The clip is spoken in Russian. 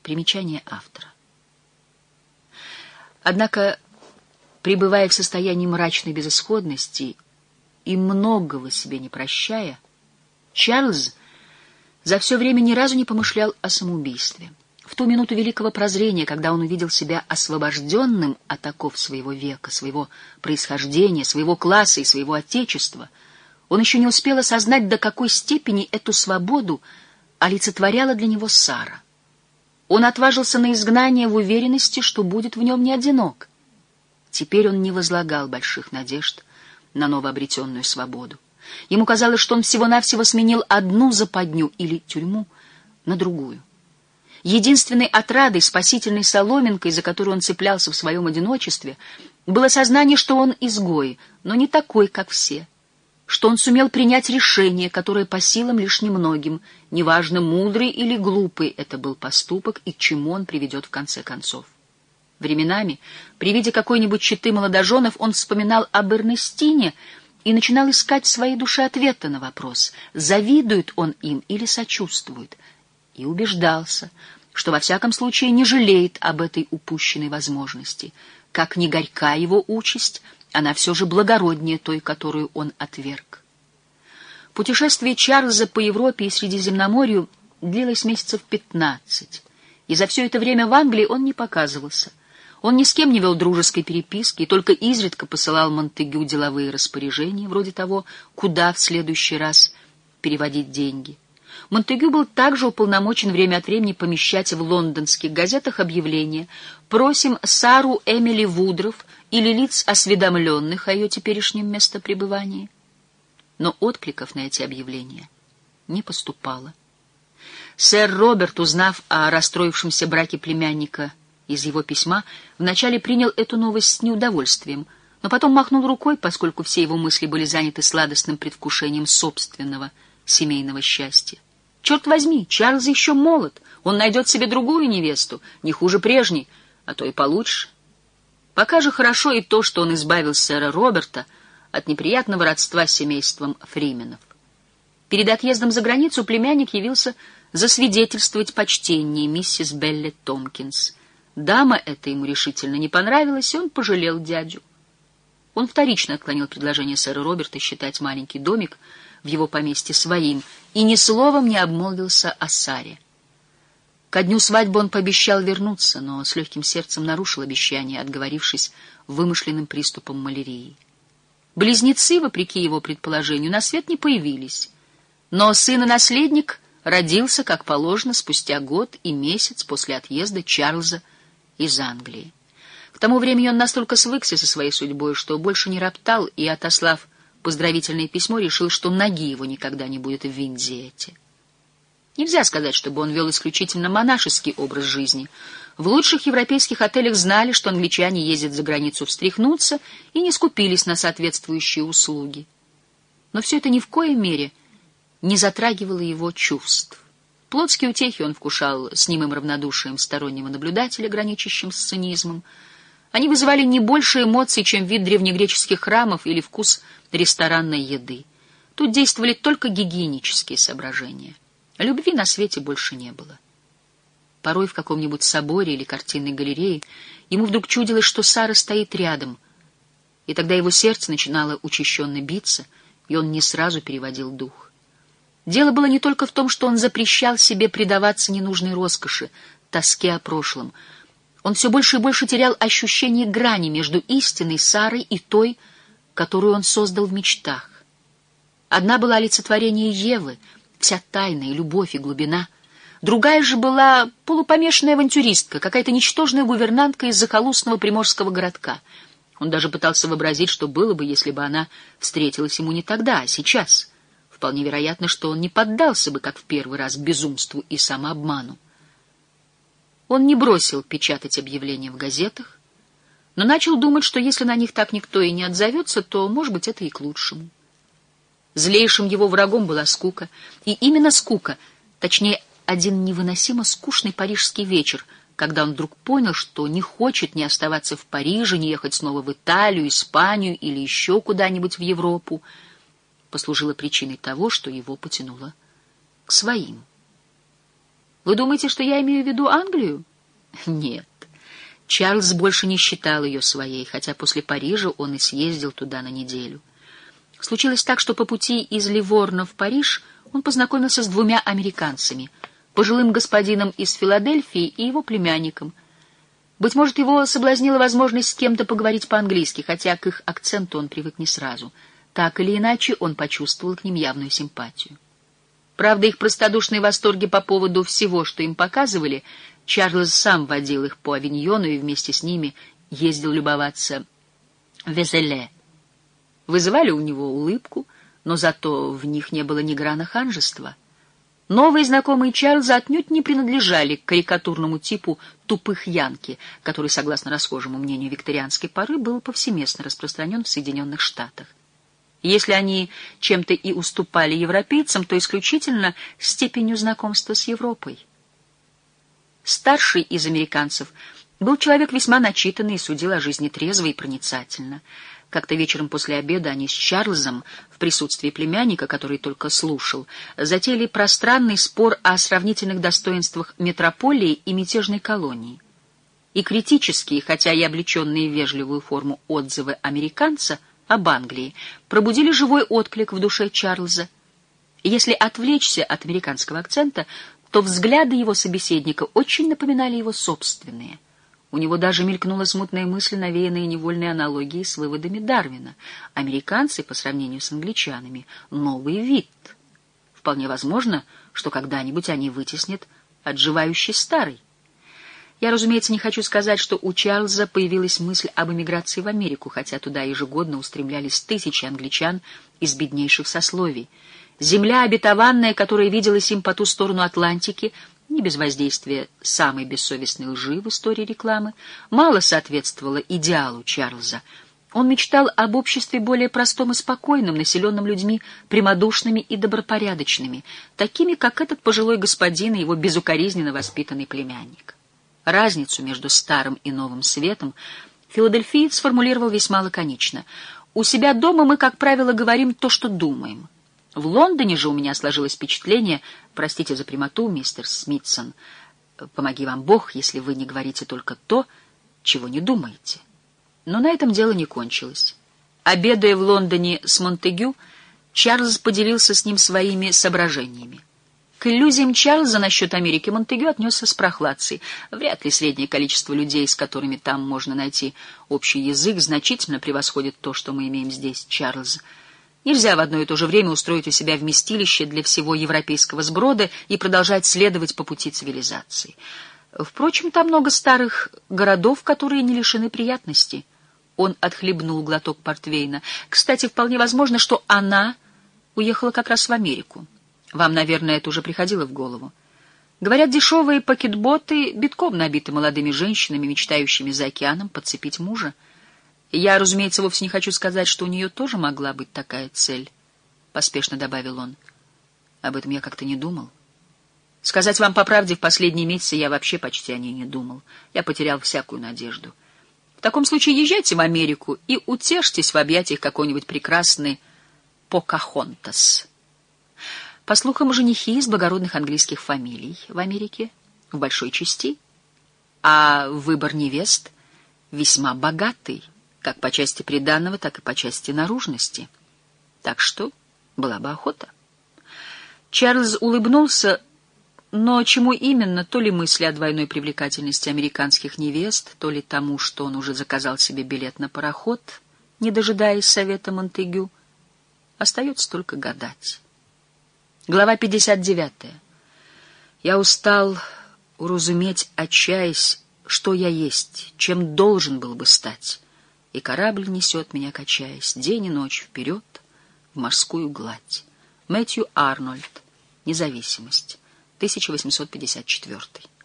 Примечание автора. Однако, пребывая в состоянии мрачной безысходности и многого себе не прощая, Чарльз за все время ни разу не помышлял о самоубийстве. В ту минуту великого прозрения, когда он увидел себя освобожденным от оков своего века, своего происхождения, своего класса и своего отечества, он еще не успел осознать, до какой степени эту свободу олицетворяла для него Сара. Он отважился на изгнание в уверенности, что будет в нем не одинок. Теперь он не возлагал больших надежд на новообретенную свободу. Ему казалось, что он всего-навсего сменил одну западню или тюрьму на другую. Единственной отрадой, спасительной соломинкой, за которую он цеплялся в своем одиночестве, было сознание, что он изгой, но не такой, как все, что он сумел принять решение, которое по силам лишь немногим, неважно, мудрый или глупый это был поступок и к чему он приведет в конце концов. Временами, при виде какой-нибудь четы молодоженов, он вспоминал об Эрнестине и начинал искать в своей душе ответа на вопрос, завидует он им или сочувствует, и убеждался, что во всяком случае не жалеет об этой упущенной возможности. Как ни горька его участь, она все же благороднее той, которую он отверг. Путешествие Чарльза по Европе и Средиземноморью длилось месяцев 15, и за все это время в Англии он не показывался. Он ни с кем не вел дружеской переписки и только изредка посылал Монтегю деловые распоряжения, вроде того, куда в следующий раз переводить деньги. Монтегю был также уполномочен время от времени помещать в лондонских газетах объявления «Просим Сару Эмили Вудров» или лиц, осведомленных о ее теперешнем местопребывании. Но откликов на эти объявления не поступало. Сэр Роберт, узнав о расстроившемся браке племянника из его письма, вначале принял эту новость с неудовольствием, но потом махнул рукой, поскольку все его мысли были заняты сладостным предвкушением собственного семейного счастья. Черт возьми, Чарльз еще молод, он найдет себе другую невесту, не хуже прежней, а то и получше. Пока же хорошо и то, что он избавил сэра Роберта от неприятного родства с семейством Фрименов. Перед отъездом за границу племянник явился засвидетельствовать почтение миссис Белли Томпкинс. Дама эта ему решительно не понравилась, и он пожалел дядю. Он вторично отклонил предложение сэра Роберта считать маленький домик в его поместье своим и ни словом не обмолвился о Саре. Ко дню свадьбы он пообещал вернуться, но с легким сердцем нарушил обещание, отговорившись вымышленным приступом малярии. Близнецы, вопреки его предположению, на свет не появились, но сын и наследник родился, как положено, спустя год и месяц после отъезда Чарльза из Англии. К тому времени он настолько свыкся со своей судьбой, что больше не роптал и, отослав поздравительное письмо, решил, что ноги его никогда не будет в Виндзиете. Нельзя сказать, чтобы он вел исключительно монашеский образ жизни. В лучших европейских отелях знали, что англичане ездят за границу встряхнуться, и не скупились на соответствующие услуги. Но все это ни в коей мере не затрагивало его чувств. Плотские утехи он вкушал с немым равнодушием стороннего наблюдателя, граничащим с цинизмом. Они вызывали не больше эмоций, чем вид древнегреческих храмов или вкус ресторанной еды. Тут действовали только гигиенические соображения. Любви на свете больше не было. Порой в каком-нибудь соборе или картинной галерее ему вдруг чудилось, что Сара стоит рядом, и тогда его сердце начинало учащенно биться, и он не сразу переводил дух. Дело было не только в том, что он запрещал себе предаваться ненужной роскоши, тоске о прошлом. Он все больше и больше терял ощущение грани между истинной Сарой и той, которую он создал в мечтах. Одна была олицетворение Евы, вся тайна и любовь и глубина. Другая же была полупомешанная авантюристка, какая-то ничтожная гувернантка из захолустного приморского городка. Он даже пытался вообразить, что было бы, если бы она встретилась ему не тогда, а сейчас. Вполне вероятно, что он не поддался бы, как в первый раз, безумству и самообману. Он не бросил печатать объявления в газетах, но начал думать, что если на них так никто и не отзовется, то, может быть, это и к лучшему. Злейшим его врагом была скука, и именно скука, точнее, один невыносимо скучный парижский вечер, когда он вдруг понял, что не хочет ни оставаться в Париже, ни ехать снова в Италию, Испанию или еще куда-нибудь в Европу, послужила причиной того, что его потянуло к своим. Вы думаете, что я имею в виду Англию? Нет. Чарльз больше не считал ее своей, хотя после Парижа он и съездил туда на неделю. Случилось так, что по пути из Ливорно в Париж он познакомился с двумя американцами, пожилым господином из Филадельфии и его племянником. Быть может, его соблазнила возможность с кем-то поговорить по-английски, хотя к их акценту он привык не сразу. Так или иначе, он почувствовал к ним явную симпатию. Правда, их простодушные восторги по поводу всего, что им показывали, Чарльз сам водил их по Авиньону и вместе с ними ездил любоваться Везеле. Вызывали у него улыбку, но зато в них не было ни грана ханжества. Новые знакомые Чарльза отнюдь не принадлежали к карикатурному типу тупых янки, который, согласно расхожему мнению викторианской поры, был повсеместно распространен в Соединенных Штатах. Если они чем-то и уступали европейцам, то исключительно степенью знакомства с Европой. Старший из американцев был человек весьма начитанный и судил о жизни трезво и проницательно. Как-то вечером после обеда они с Чарльзом, в присутствии племянника, который только слушал, затеяли пространный спор о сравнительных достоинствах метрополии и мятежной колонии. И критические, хотя и облеченные в вежливую форму отзывы американца об Англии, пробудили живой отклик в душе Чарльза. Если отвлечься от американского акцента, то взгляды его собеседника очень напоминали его собственные. У него даже мелькнула смутная мысль, навеянная невольной аналогией с выводами Дарвина. Американцы, по сравнению с англичанами, новый вид. Вполне возможно, что когда-нибудь они вытеснят отживающий старый. Я, разумеется, не хочу сказать, что у Чарльза появилась мысль об эмиграции в Америку, хотя туда ежегодно устремлялись тысячи англичан из беднейших сословий. Земля обетованная, которая виделась им по ту сторону Атлантики, не без воздействия самой бессовестной лжи в истории рекламы, мало соответствовала идеалу Чарльза. Он мечтал об обществе более простом и спокойном, населенном людьми прямодушными и добропорядочными, такими, как этот пожилой господин и его безукоризненно воспитанный племянник. Разницу между старым и новым светом филадельфиец сформулировал весьма лаконично. «У себя дома мы, как правило, говорим то, что думаем. В Лондоне же у меня сложилось впечатление, простите за прямоту, мистер Смитсон, помоги вам Бог, если вы не говорите только то, чего не думаете». Но на этом дело не кончилось. Обедая в Лондоне с Монтегю, Чарльз поделился с ним своими соображениями. К иллюзиям Чарльза насчет Америки Монтегю отнесся с прохладцей. Вряд ли среднее количество людей, с которыми там можно найти общий язык, значительно превосходит то, что мы имеем здесь, Чарльз. Нельзя в одно и то же время устроить у себя вместилище для всего европейского сброда и продолжать следовать по пути цивилизации. Впрочем, там много старых городов, которые не лишены приятностей. Он отхлебнул глоток портвейна. Кстати, вполне возможно, что она уехала как раз в Америку. Вам, наверное, это уже приходило в голову. Говорят, дешевые пакетботы битком набиты молодыми женщинами, мечтающими за океаном подцепить мужа. Я, разумеется, вовсе не хочу сказать, что у нее тоже могла быть такая цель, — поспешно добавил он. Об этом я как-то не думал. Сказать вам по правде, в последние месяцы я вообще почти о ней не думал. Я потерял всякую надежду. В таком случае езжайте в Америку и утешьтесь в объятиях какой-нибудь прекрасной Покахонтас. По слухам, женихи из благородных английских фамилий в Америке в большой части, а выбор невест весьма богатый, как по части приданого, так и по части наружности. Так что была бы охота. Чарльз улыбнулся, но чему именно, то ли мысли о двойной привлекательности американских невест, то ли тому, что он уже заказал себе билет на пароход, не дожидаясь совета Монтегю, остается только гадать. Глава 59. Я устал уразуметь, отчаясь, что я есть, чем должен был бы стать, и корабль несет меня, качаясь, день и ночь вперед в морскую гладь. Мэтью Арнольд. Независимость. 1854.